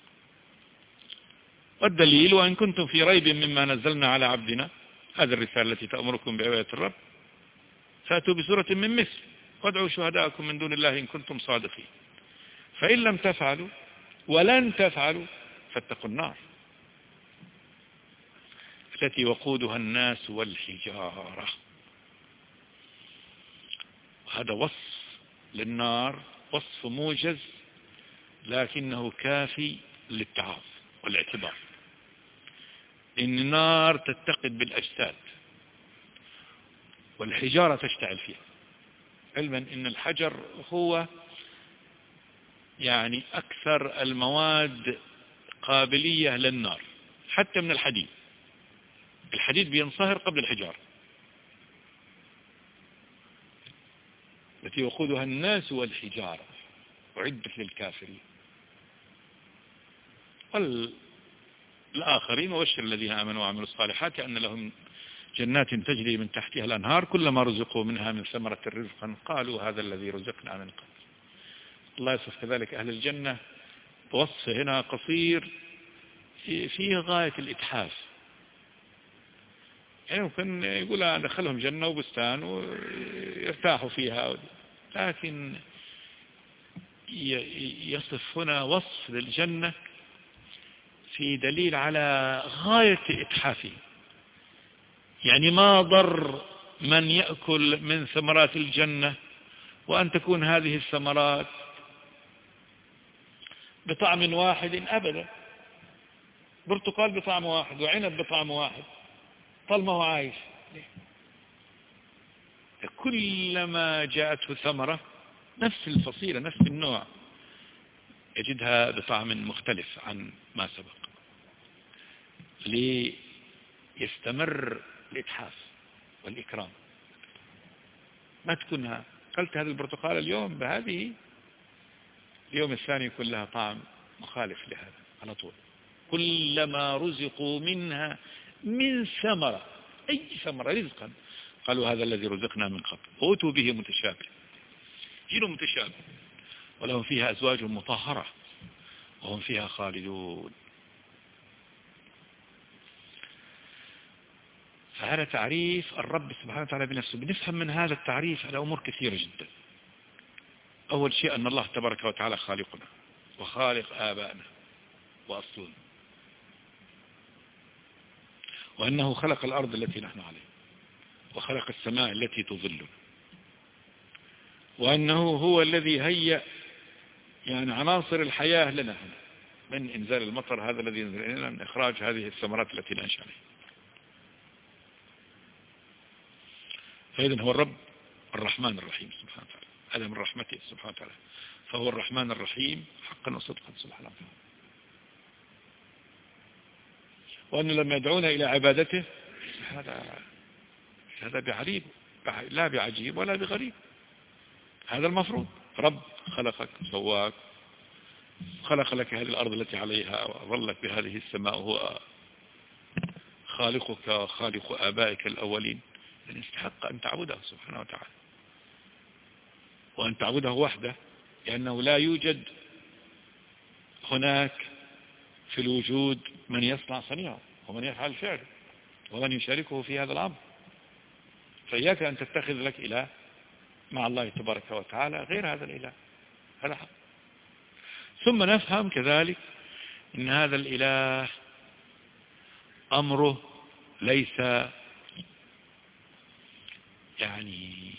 والدليل: وإن كنتم في ريب مما نزلنا على عبدنا، هذه الرسالة التي تأمركم بعبادة الرب، فأتوا بسورة من مثل وادعوا شهداءكم من دون الله إن كنتم صادقين، فإن لم تفعلوا ولن تفعلوا فاتقوا النار التي وقودها الناس والحجارة. هذا وصف للنار، وصف موجز لكنه كافي للتعاظ والاعتبار. إن النار تتقد بالأجساد والحجارة تشتعل فيها، علما إن الحجر هو يعني أكثر المواد قابلية للنار حتى من الحديد. الحديد بينصهر قبل الحجارة، التي وقودها الناس والحجارة أعدت للكافرين. والآخرين: وبشر الذين آمنوا وعملوا الصالحات أن لهم جنات تجري من تحتها الأنهار كلما رزقوا منها من ثمرة رزقا قالوا هذا الذي رزقنا من قبل. الله يصف كذلك أهل الجنة بوصف هنا قصير فيه غاية الإتحاف. يعني ممكن يقول أدخلهم جنة وبستان ويرتاحوا فيها، لكن يصف هنا وصف للجنة في دليل على غاية إتحافه. يعني ما ضر من يأكل من ثمرات الجنة وأن تكون هذه الثمرات بطعم واحد أبدا. برتقال بطعم واحد وعنب بطعم واحد، طال ما هو عايش. كلما جاءته ثمرة نفس الفصيلة نفس النوع يجدها بطعم مختلف عن ما سبق، ليستمر الإتحاف والإكرام. ما تكونها قلت هذه البرتقال اليوم بهذه، اليوم الثاني يكون لها طعم مخالف لهذا على طول. كلما رزقوا منها من ثمرة، أي ثمرة رزقا، قالوا هذا الذي رزقنا من قبل، أوتوا به متشابه، جيل متشابه، ولهم فيها أزواج مطهرة وهم فيها خالدون. فهذا تعريف الرب سبحانه وتعالى بنفسه. بنفهم من هذا التعريف على أمور كثيرة جدا. أول شيء أن الله تبارك وتعالى خالقنا وخالق آبائنا وأصلنا، وأنه خلق الأرض التي نحن عليها وخلق السماء التي تظلنا، وأنه هو الذي هيأ يعني عناصر الحياة لنا من إنزال المطر هذا الذي ينزل إلينا، من إخراج هذه الثمرات التي نعيش عليها. فإذن هو الرب الرحمن الرحيم سبحانه وتعالى، هذا من رحمته سبحانه وتعالى، فهو الرحمن الرحيم حقا وصدقا سبحانه وتعالى. وأنه لما يدعونا إلى عبادته هذا هذا بعريب لا بعجيب ولا بغريب، هذا المفروض. رب خلقك سواك، خلق لك هذه الأرض التي عليها وظلك بهذه السماء، وهو خالقك وخالق آبائك الأولين، يعني يستحق أن تعبده سبحانه وتعالى، وأن تعبده وحده، لأنه لا يوجد هناك في الوجود من يصنع صنيعه ومن يفعل فعله ومن يشاركه في هذا الأمر. فإياك أن تتخذ لك إله مع الله تبارك وتعالى غير هذا الإله، هذا حق. ثم نفهم كذلك أن هذا الإله أمره ليس يعني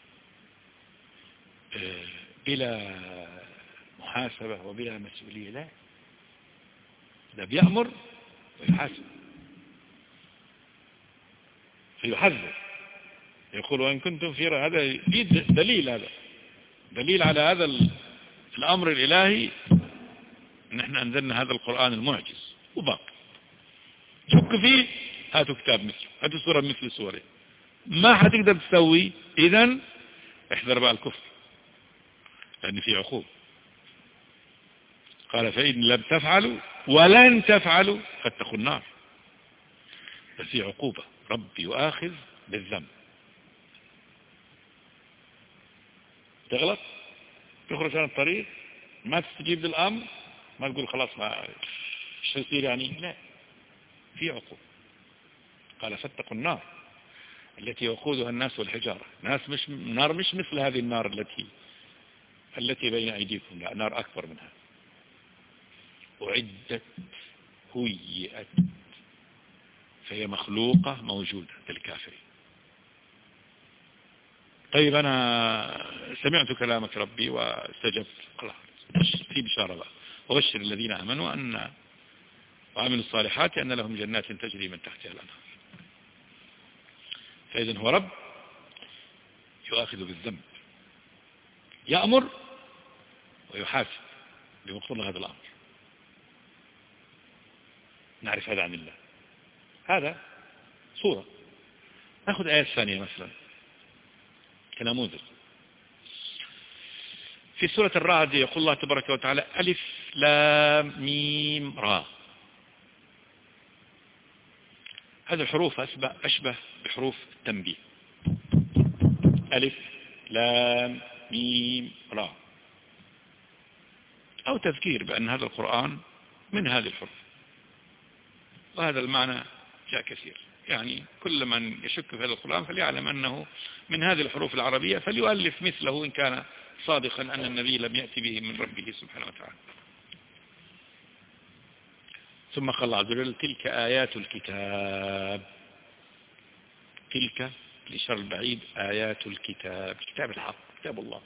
بلا محاسبة وبلا مسؤولية، لا، ده بيأمر ويحاسب فيحذر يقول وإن كنتم في هذا دليل، هذا دليل على هذا الأمر الإلهي، نحن أنزلنا هذا القرآن المعجز وباقي، شك فيه هاتوا كتاب مثله، هاتوا سورة مثل سورة، ما حتقدر تسوي. إذن احذر بقى الكفر، لأن فيه عقوبة. قال فإن لم تفعلوا ولن تفعلوا فاتقوا النار، ففي عقوبة، ربي يؤاخذ بالذنب. تغلط، تخرج عن الطريق، ما تستجيب للأمر، ما تقول خلاص ما شو يصير يعني، لا، في عقوبة. قال فاتقوا النار التي وقودها الناس والحجارة، ناس مش نار، مش مثل هذه النار التي التي بين أيديكم، لا، نار أكبر منها. أعدت، هيئت، فهي مخلوقة موجودة للكافرين. طيب أنا سمعت كلامك ربي واستجبت، خلاص في بشارة بقى، وبشر الذين آمنوا أن وعملوا الصالحات أن لهم جنات تجري من تحتها الأنهار. فإذن هو رب يؤاخذ بالذنب، يأمر ويحاسب بمقتضى هذا الأمر. نعرف هذا عن الله. هذا صورة. نأخذ آية ثانية مثلا كنموذج. في سورة الرعد يقول الله تبارك وتعالى ألف لام ميم را. هذه الحروف أشبه, أشبه بحروف التنبيه. ألف لام ميم را، أو تذكير بأن هذا القرآن من هذه الحروف. وهذا المعنى جاء كثير، يعني كل من يشك في هذا القرآن فليعلم أنه من هذه الحروف العربية، فليؤلف مثله إن كان صادقا أن النبي لم يأتي به من ربه سبحانه وتعالى. ثم قال الله عز وجل تلك آيات الكتاب. تلك الإشارة البعيد، آيات الكتاب، كتاب الحق، كتاب الله.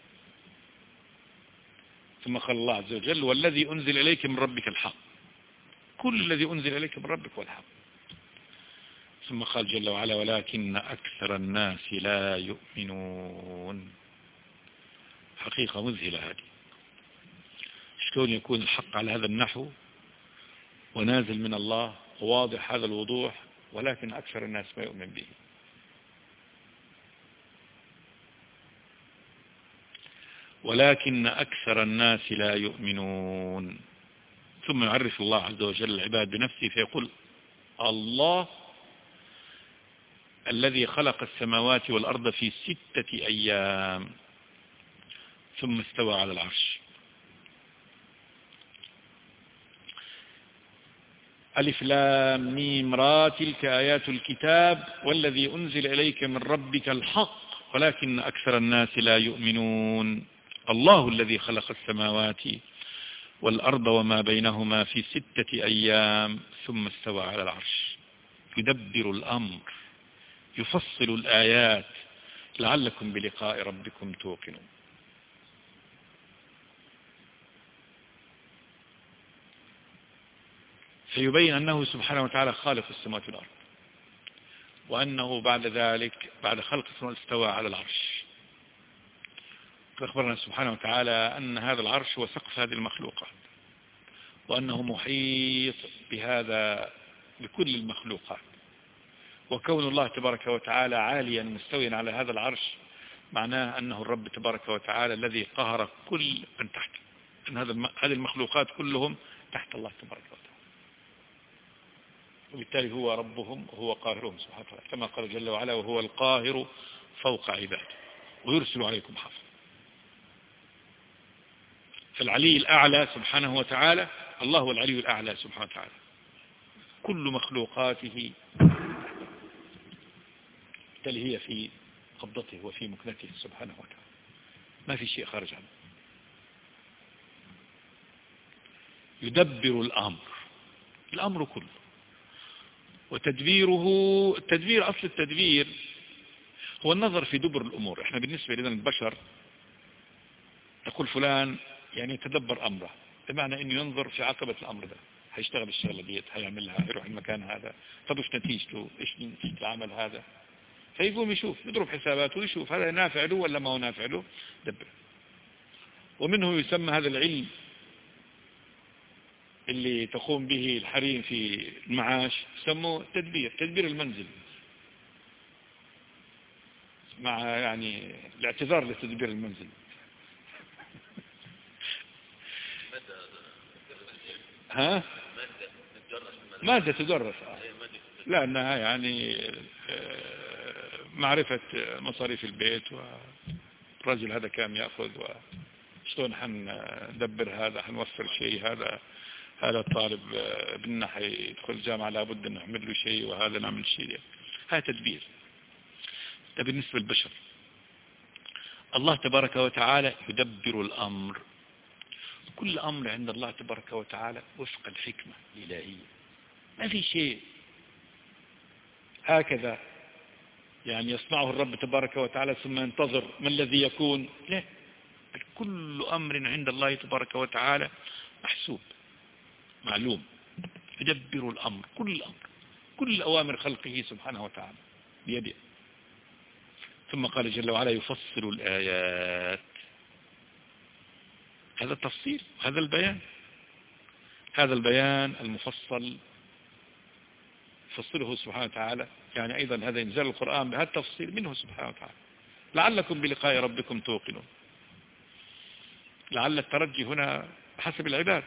ثم قال الله عز وجل والذي أنزل إليك من ربك الحق. كل الذي أنزل إليك من ربك هو الحق. ثم قال جل وعلا ولكن أكثر الناس لا يؤمنون. حقيقة مذهلة هذه، شلون يكون الحق على هذا النحو ونازل من الله وواضح هذا الوضوح، ولكن أكثر الناس ما يؤمن به. ولكن أكثر الناس لا يؤمنون. ثم يعرف الله عز وجل العباد بنفسه فيقول الله الذي خلق السماوات والأرض في ستة أيام ثم استوى على العرش. ألف لام ميم را تلك آيات الكتاب والذي أنزل إليك من ربك الحق ولكن أكثر الناس لا يؤمنون. الله الذي خلق السماوات والأرض وما بينهما في ستة أيام ثم استوى على العرش يدبر الأمر يفصل الآيات لعلكم بلقاء ربكم توقنون. فيبين أنه سبحانه وتعالى خالق السماوات والأرض، وأنه بعد ذلك بعد خلق السماوات استوى على العرش. فأخبرنا سبحانه وتعالى أن هذا العرش هو سقف هذه المخلوقات، وأنه محيط بهذا بكل المخلوقات. وكون الله تبارك وتعالى عاليا مستويا على هذا العرش معناه أنه الرب تبارك وتعالى الذي قهر كل من تحته، أن هذه المخلوقات كلهم تحت الله تبارك وتعالى، وبالتالي هو ربهم وهو قاهرهم سبحانه وتعالى، كما قال جل وعلا وهو القاهر فوق عباده ويرسل عليكم حفظ. فالعلي الأعلى سبحانه وتعالى، الله هو العلي الأعلى سبحانه وتعالى، كل مخلوقاته بالتالي هي في قبضته وفي مكنته سبحانه وتعالى، ما في شيء خارج عنه. يدبر الأمر، الأمر كله، وتدبيره التدبير أصل التدبير هو النظر في دبر الأمور. احنا بالنسبة لنا البشر نقول فلان يعني يتدبر أمره، بمعنى أنه ينظر في عقبة الأمر ده، هيشتغل الشغلة ديت، هيعملها، هيروح المكان هذا، طب ايش نتيجته، ايش نتيجة العمل هذا، فيقوم يشوف، يضرب حساباته ويشوف هذا نافع له ولا ما هو نافع له، دبر. ومنه يسمى هذا العلم اللي تقوم به الحريم في المعاش يسموه تدبير، تدبير المنزل، مع يعني الاعتذار لتدبير المنزل. ها؟ مادة تدرس، لأنها يعني معرفة مصاريف البيت، والرجل هذا كم يأخذ، وشلون حندبر هذا، حنوفر شيء، هذا هذا الطالب ابننا حيدخل الجامعة لابد أن نعمل له شيء، وهذا نعمل شيء. هذا تدبير. ده بالنسبة للبشر. الله تبارك وتعالى يدبر الأمر. كل أمر عند الله تبارك وتعالى وفق الحكمة الإلهية. ما في شيء هكذا يعني يصنعه الرب تبارك وتعالى ثم ينتظر ما الذي يكون. لا، كل أمر عند الله تبارك وتعالى محسوب معلوم. يدبر الأمر، كل أمر، كل أوامر خلقه سبحانه وتعالى بيده. ثم قال جل وعلا يفصل الآيات. هذا التفصيل، هذا البيان، هذا البيان المفصل يفصله سبحانه وتعالى. يعني أيضا هذا إنزال القرآن بهذا التفصيل منه سبحانه وتعالى، لعلكم بلقاء ربكم توقنون. لعل الترجي هنا بحسب العباد.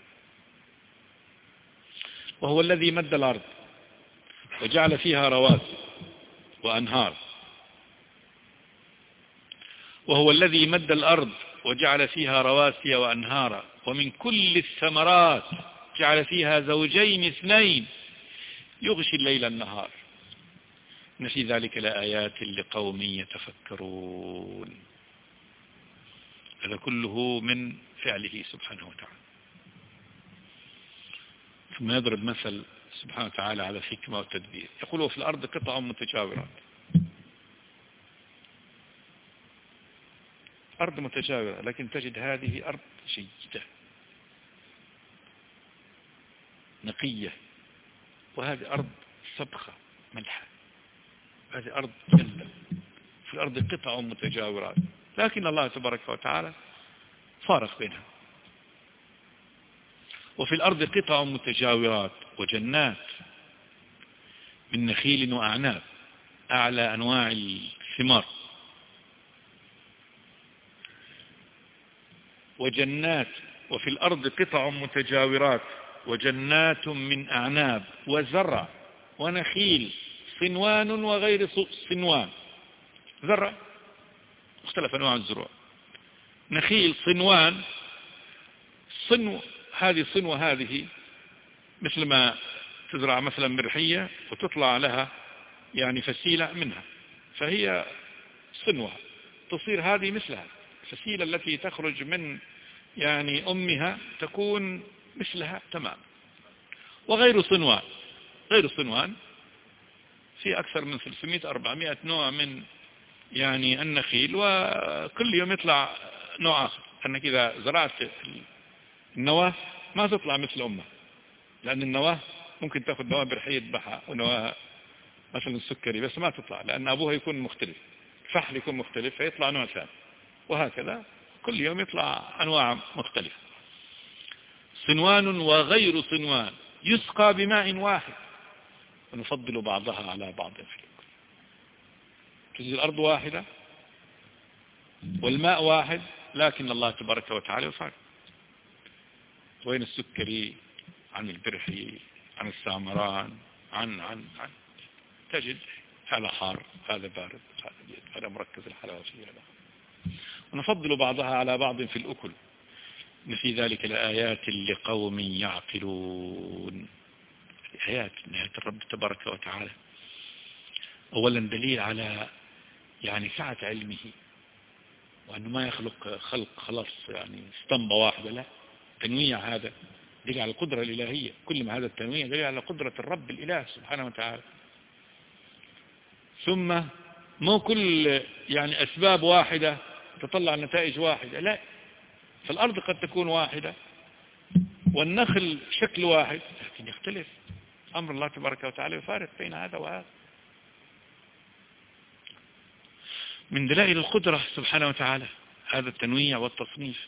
وهو الذي مد الأرض وجعل فيها رواسي وأنهار. وهو الذي مد الأرض وجعل فيها رواسي وأنهارا ومن كل الثمرات جعل فيها زوجين اثنين يغشي الليل النهار إن في ذلك لآيات لقوم يتفكرون. هذا كله من فعله سبحانه وتعالى. ثم يضرب مثل سبحانه وتعالى على الحكمة والتدبير. يقول في الأرض قطع متجاورات. أرض متجاورة، لكن تجد هذه أرض جيدة نقية، وهذه أرض سبخة ملحة، هذه أرض جلة. في الأرض قطع متجاورات، لكن الله تبارك وتعالى فارق بينها. وفي الأرض قطع متجاورات وجنات من نخيل وأعناب، أعلى أنواع الثمار، وجنات. وفي الأرض قطع متجاورات وجنات من أعناب وزرع ونخيل صنوان وغير صنوان. زرع مختلف أنواع الزروع. نخيل صنوان، صنو هذه صنو هذه مثل ما تزرع مثلا مرحية وتطلع لها يعني فسيلة منها، فهي صنوها تصير هذه مثلها. الفسيلة التي تخرج من يعني أمها تكون مثلها تمام. وغير صنوان، غير صنوان في أكثر من ثلاثمائة أربعمائة نوع من يعني النخيل، وكل يوم يطلع نوع آخر. أنك إذا زرعت النواة ما تطلع مثل أمها، لأن النواة ممكن تأخذ نواة برحية بحة ونواة مثلا السكري، بس ما تطلع لأن أبوها يكون مختلف، الفحل يكون مختلف فيطلع نوع ثاني، وهكذا كل يوم يطلع أنواع مختلفة. صنوان وغير صنوان يسقى بماء واحد ونفضل بعضها على بعض في الأكل. تجد الأرض واحدة والماء واحد، لكن الله تبارك وتعالى يفعل. وين السكري عن البرحي عن السامران عن عن عن تجد هذا حار هذا بارد هذا بيد هذا مركز الحلاوة فيه هذا. ونفضل بعضها على بعض في الأكل إن في ذلك لآيات لقوم يعقلون. آيات نهاية الرب تبارك وتعالى أولا دليل على يعني سعة علمه، وأنه ما يخلق خلق خلاص يعني اسطمبة واحدة، لا، تنويع. هذا دليل على القدرة الإلهية. كل ما هذا التنويع دليل على قدرة الرب الإله سبحانه وتعالى. ثم مو كل يعني أسباب واحدة تطلع نتائج واحدة، لا، فالأرض قد تكون واحدة والنخل شكل واحد لكن يختلف. أمر الله تبارك وتعالى يفارق بين هذا وهذا. من دلائل القدرة سبحانه وتعالى هذا التنويع والتصنيف.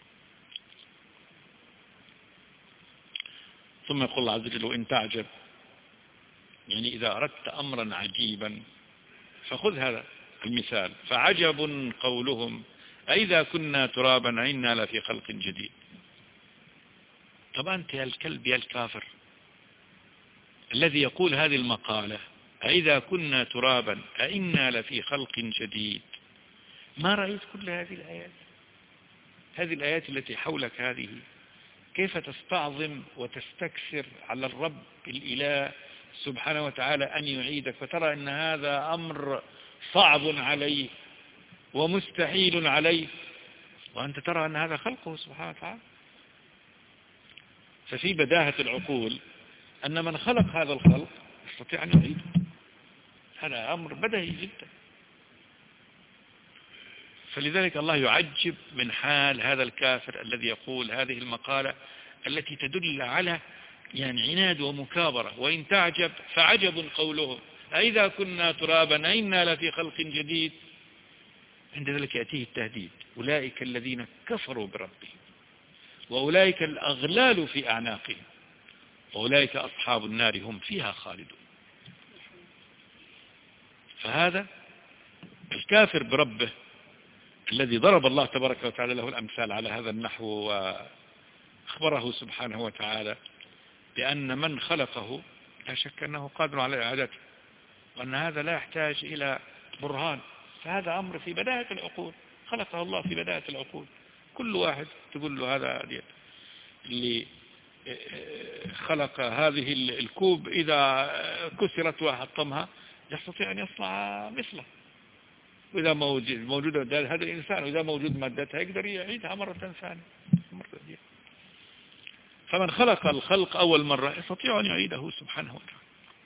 ثم يقول الله عز وجل وإن تعجب، يعني إذا أردت أمرا عجيبا فخذ هذا المثال، فعجب قولهم أئذا كنا ترابا أئنا لفي خلق جديد. طبعا أنت يا الكلب يا الكافر الذي يقول هذه المقالة أئذا كنا ترابا أئنا لفي خلق جديد، ما رأيت كل هذه الآيات؟ هذه الآيات التي حولك هذه كيف تستعظم وتستكثر على الرب الإله سبحانه وتعالى أن يعيدك، فترى أن هذا أمر صعب عليه ومستحيل عليه، وأنت ترى أن هذا خلقه سبحانه وتعالى. ففي بداهة العقول أن من خلق هذا الخلق يستطيع أن يعيده، هذا أمر بديهي جدا. فلذلك الله يعجب من حال هذا الكافر الذي يقول هذه المقالة التي تدل على يعني عناد ومكابرة. وإن تعجب فعجب قولهم أئذا كنا ترابا أئنا لفي خلق جديد. عند ذلك يأتيه التهديد أولئك الذين كفروا بربهم وأولئك الأغلال في أعناقهم وأولئك أصحاب النار هم فيها خالدون. فهذا الكافر بربه الذي ضرب الله تبارك وتعالى له الأمثال على هذا النحو، وأخبره سبحانه وتعالى بأن من خلقه لا شك أنه قادر على إعادته، وأن هذا لا يحتاج إلى برهان. فهذا أمر في بداية العقول، خلقه الله في بداية العقول. كل واحد تقول له هذا اللي خلق هذه الكوب إذا كسرت وحطمها يستطيع أن يصنع مثله، وإذا موجود هذا الإنسان وإذا موجود مادتها يقدر يعيدها مرة ثانية. فمن خلق الخلق أول مرة يستطيع أن يعيده سبحانه وتعالى.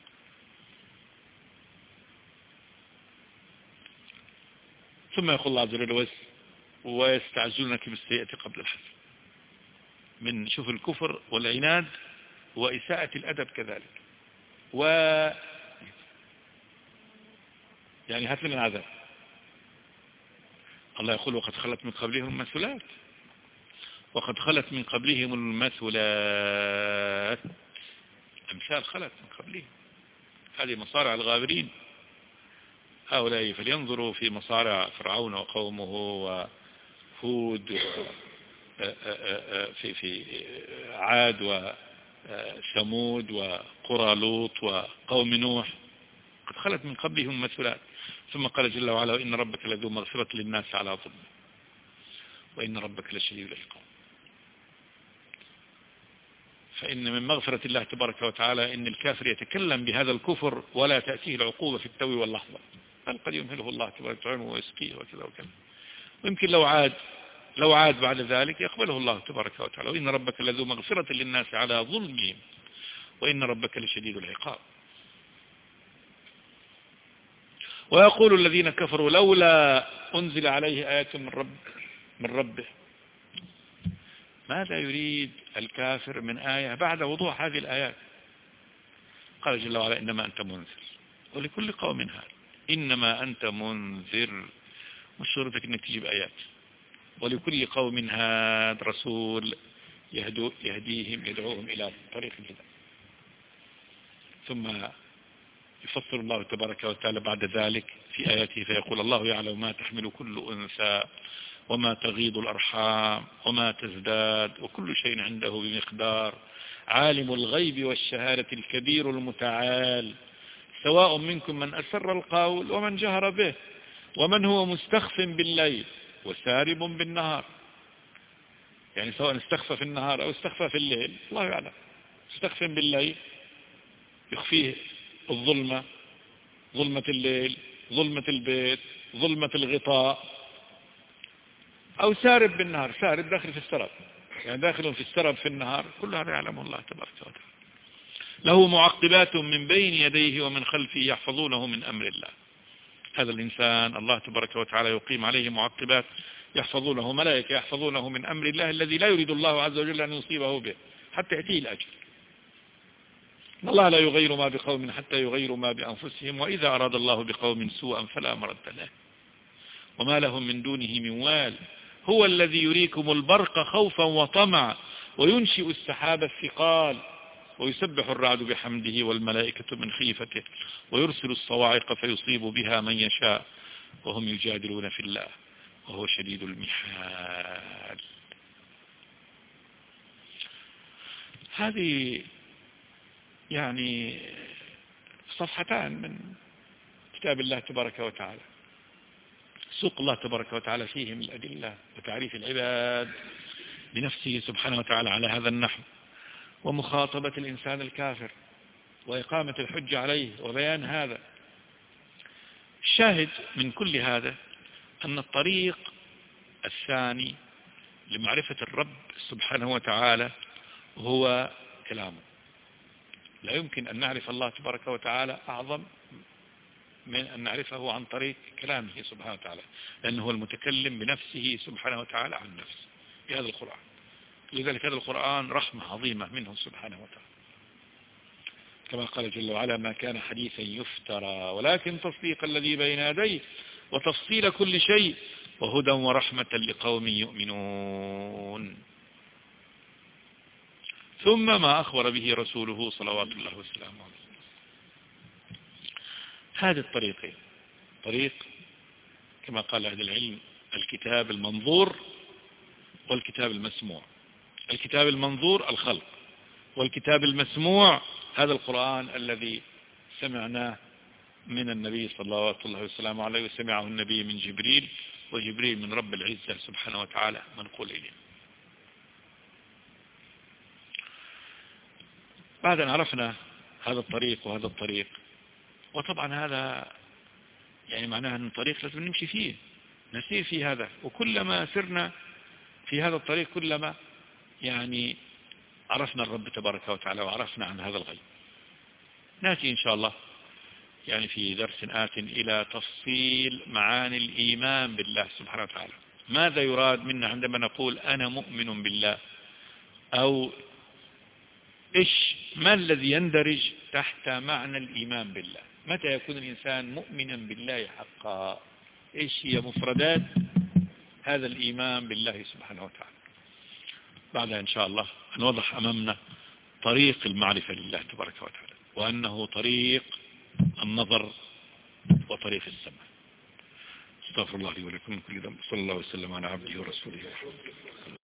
ثم يقول الله عز وجل ويستعجلونك بالسيئة قبل الحسنة. من شوف الكفر والعناد وإساءة الأدب كذلك، و يعني هات من العذاب. الله يقول وقد خلت من قبلهم المثلات وقد خلت من قبلهم المثلات، أمثال خلت من قبلهم، هذه مصارع الغابرين. هؤلاء فلينظروا في مصارع فرعون وقومه وهود في في عاد وثمود وقرى لوط وقوم نوح، قد خلت من قبلهم مثلات. ثم قال جل وعلا وإن ربك لذو مغفرة للناس على ظلم وإن ربك لشديد العقاب. فإن من مغفرة الله تبارك وتعالى إن الكافر يتكلم بهذا الكفر ولا تأتيه العقوبة في التو واللحظة، بل قد يمهله الله تبارك وتعالى ويسقيه وكذا وكذا، ويمكن لو عاد لو عاد بعد ذلك يقبله الله تبارك وتعالى. وإن ربك لذو مغفرة للناس على ظلمهم وإن ربك لشديد العقاب. ويقول الذين كفروا لولا أنزل عليه آية من رب من ربه. ماذا يريد الكافر من آية بعد وضوح هذه الآيات؟ قال جل وعلا إنما أنت منذر ولكل قوم هاد. إنما أنت منذر، مش شرطك إنك تجيب آيات. ولكل قوم هاد رسول يهدو يهديهم يدعوهم إلى طريق الهدى. ثم يفصل الله تبارك وتعالى بعد ذلك في آياته فيقول الله يعلم ما تحمل كل أنثى وما تغيض الأرحام وما تزداد وكل شيء عنده بمقدار عالم الغيب والشهادة الكبير المتعال سواء منكم من أسر القول ومن جهر به ومن هو مستخف بالليل وسارب بالنهار. يعني سواء استخفى في النهار أو استخفى في الليل الله يعلم. استخف بالليل يخفيه الظلمة، ظلمة الليل، ظلمة البيت، ظلمة الغطاء، أو سارب بالنهار، سارب داخل في السرب، يعني داخل في السرب في النهار، كل هذا يعلمه الله تبارك وتعالى. له معقبات من بين يديه ومن خلفه يحفظونه من أمر الله. هذا الإنسان الله تبارك وتعالى يقيم عليه معقبات يحفظونه، ملائكة يحفظونه من أمر الله الذي لا يريد الله عز وجل أن يصيبه به حتى يأتيه الأجل. الله لا يغير ما بقوم حتى يغيروا ما بأنفسهم، وإذا أراد الله بقوم سوءا فلا مرد له. وما لهم من دونه من وال هو الذي يريكم البرق خوفا وطمعا وينشئ السحاب الثقال ويسبح الرعد بحمده والملائكة من خيفته ويرسل الصواعق فيصيب بها من يشاء وهم يجادلون في الله وهو شديد المحال. هذه يعني صفحتان من كتاب الله تبارك وتعالى، سوق الله تبارك وتعالى فيهم الأدلة وتعريف العباد بنفسه سبحانه وتعالى على هذا النحو، ومخاطبة الإنسان الكافر وإقامة الحجة عليه وبيان هذا. الشاهد من كل هذا أن الطريق الثاني لمعرفة الرب سبحانه وتعالى هو كلامه. لا يمكن أن نعرف الله تبارك وتعالى أعظم من أن نعرفه عن طريق كلامه سبحانه وتعالى، لأنه هو المتكلم بنفسه سبحانه وتعالى عن نفسه في هذا القرآن. لذلك هذا القرآن رحمة عظيمة منه سبحانه وتعالى، كما قال جل وعلا: ما كان حديثا يفترى ولكن تصديق الذي بين يديه وتفصيل كل شيء وهدى ورحمة لقوم يؤمنون. ثم ما أخبر به رسوله صلوات الله وسلامه عليه. هذه الطريقين، طريق كما قال أهل العلم الكتاب المنظور والكتاب المسموع. الكتاب المنظور الخلق، والكتاب المسموع هذا القرآن الذي سمعناه من النبي صلى الله عليه وسلم عليه، وسمعه النبي من جبريل، وجبريل من رب العزة سبحانه وتعالى منقول إليه. بعد أن عرفنا هذا الطريق وهذا الطريق، وطبعا هذا يعني معناه أن الطريق لازم نمشي فيه، نسير في هذا، وكلما سرنا في هذا الطريق كلما يعني عرفنا الرب تبارك وتعالى وعرفنا عن هذا الغيب. نأتي إن شاء الله يعني في درس آت إلى تفصيل معاني الإيمان بالله سبحانه وتعالى. ماذا يراد منا عندما نقول أنا مؤمن بالله، أو إيش ما الذي يندرج تحت معنى الإيمان بالله؟ متى يكون الإنسان مؤمنا بالله حقا؟ إيش هي مفردات هذا الإيمان بالله سبحانه وتعالى؟ بعدها إن شاء الله نوضح أمامنا طريق المعرفة لله تبارك وتعالى، وأنه طريق النظر وطريق السمع. استغفر الله لي ولكم من كل ذنب. صلى الله وسلم على عبده ورسوله.